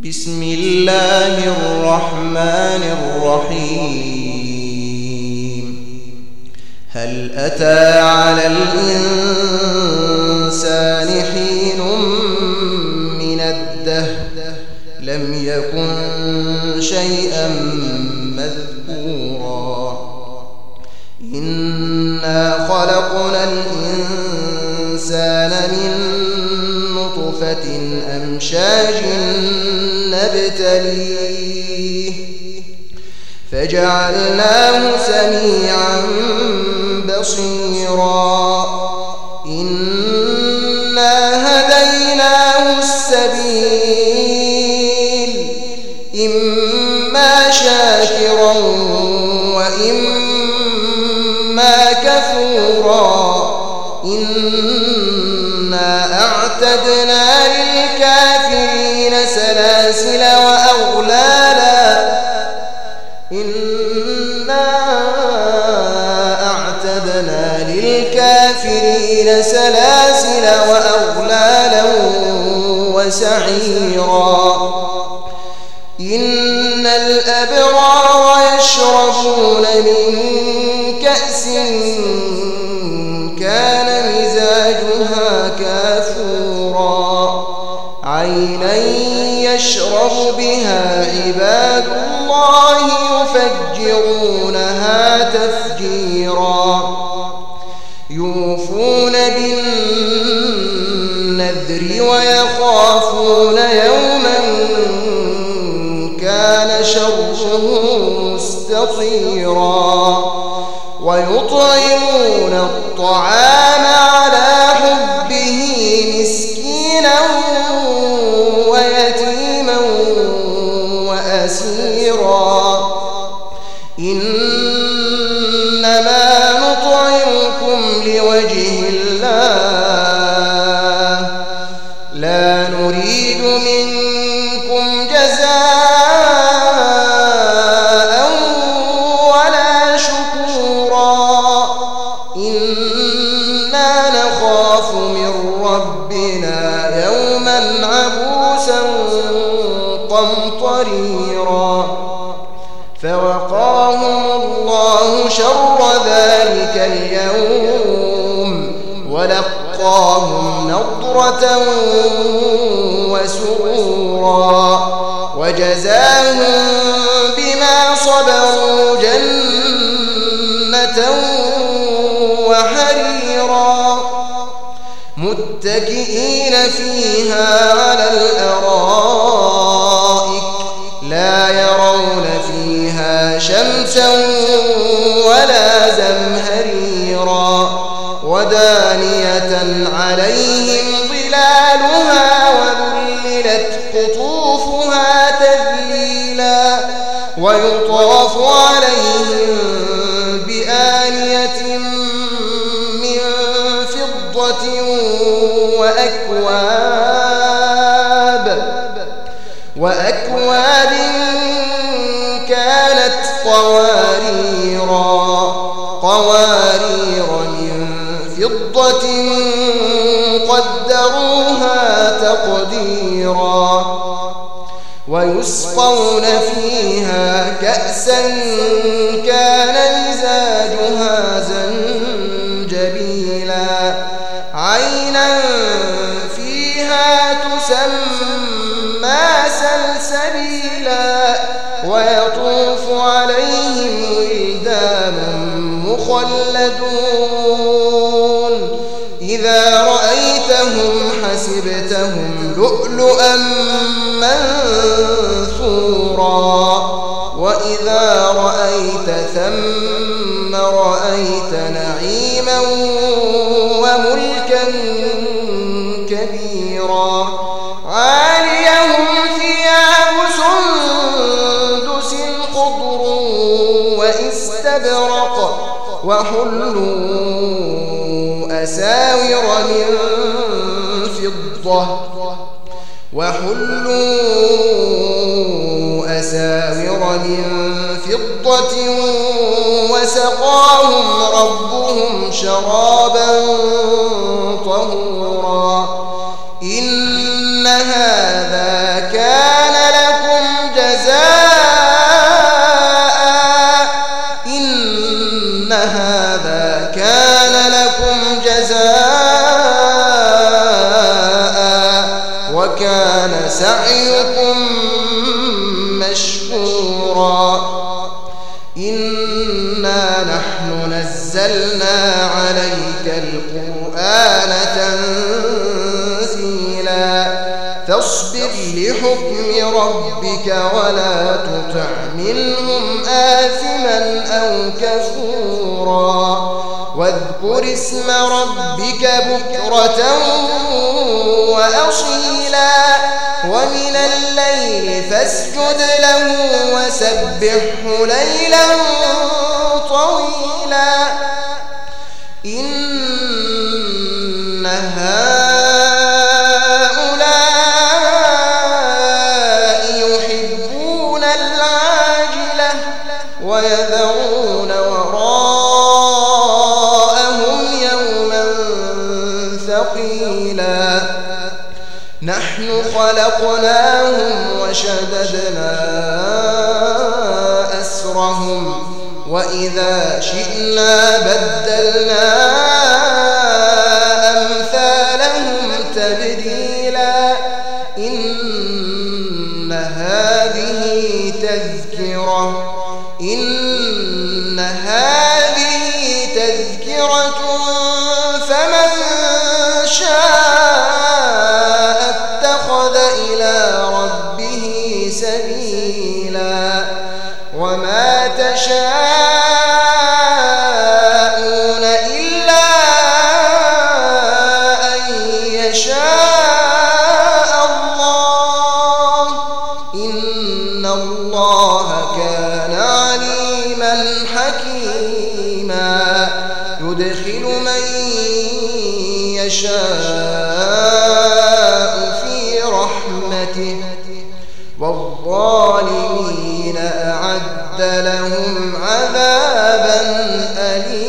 بسم الله الرحمن الرحيم. هل أتى على الإنسان حين من الدهر لم يكن شيئا مذكورا إنا خلقنا الإنسان من نطفة أمشاج نبتليه فجعلناه سميعا بصيرا إنا هديناه السبيل إما شاكرا وإما كفورا إنا أعتدنا للكافرين سلاسل وأغلالا إنا أعتدنا للكافرين سلاسل وأغلالا وسعيرا إن الأبرار يشربون من كأس كان مزاجها كافورا عينا يشرب بها عباد الله يفجرونها تفجيرا يوفون بالنذر ويخافون يوما كان شره مستطيرا ويطعمون الطعام على حبه مسكينا ويتيما وأسيرا إنما نطعمكم لوجه الله لا نريد منكم جزاء ولا شكورا إنا نخاف من ربنا يوما عبوسا قمطريرا فوقاهم الله شر ذلك اليوم ولقاهم نضرة وسرورا وجزاهم بما صبروا جنة وحريرا متكئين فيها على الأرائك لا يرون فيها شمسا ولا زمهريرا ودانية عليهم ظلالها وذللت قطوفها تذليلا ويطاف عليهم بآنية من فضة وأكواب كانت قوارير من فضة قدروها تقديرا ويسقون فيها كأسا كان مزاجها زنجبيلا عينا فيها تسمى سلسبيلا ويطوف عليهم ولدان مخلدون إذا رأيتهم حسبتهم لؤلؤا منثورا وإذا رأيت ثم رأيت نعيما وملكا كبيرا عاليهم ثياب سندس خضر واستبرق وحلوا أساور من فضة وسقاهم ربهم شرابا طهورا إن هذا كان وكان سعيكم مشكورا إنا نحن نزلنا عليك القرآن تنزيلا فاصبر لحكم ربك ولا تطع منهم آثما أو كفورا واذكر اسم ربك بكرة وأصيلا ومن الليل فاسجد له وسبحه ليلا طويلا إن هؤلاء يحبون العاجلة ويذرون وراءهم يوما ثقيلا نحن خلقناهم وشددنا أسرهم وإذا شئنا بدلنا أمثالهم تبديلا إن هذه تذكرة فمن شاء اتخذ إلى ربه سبيلا وما تشاءون إلا أن يشاء الله إن الله كان عليما حكيما يدخل من يشاء في رحمته والظالمين أعد لهم عذابا أليما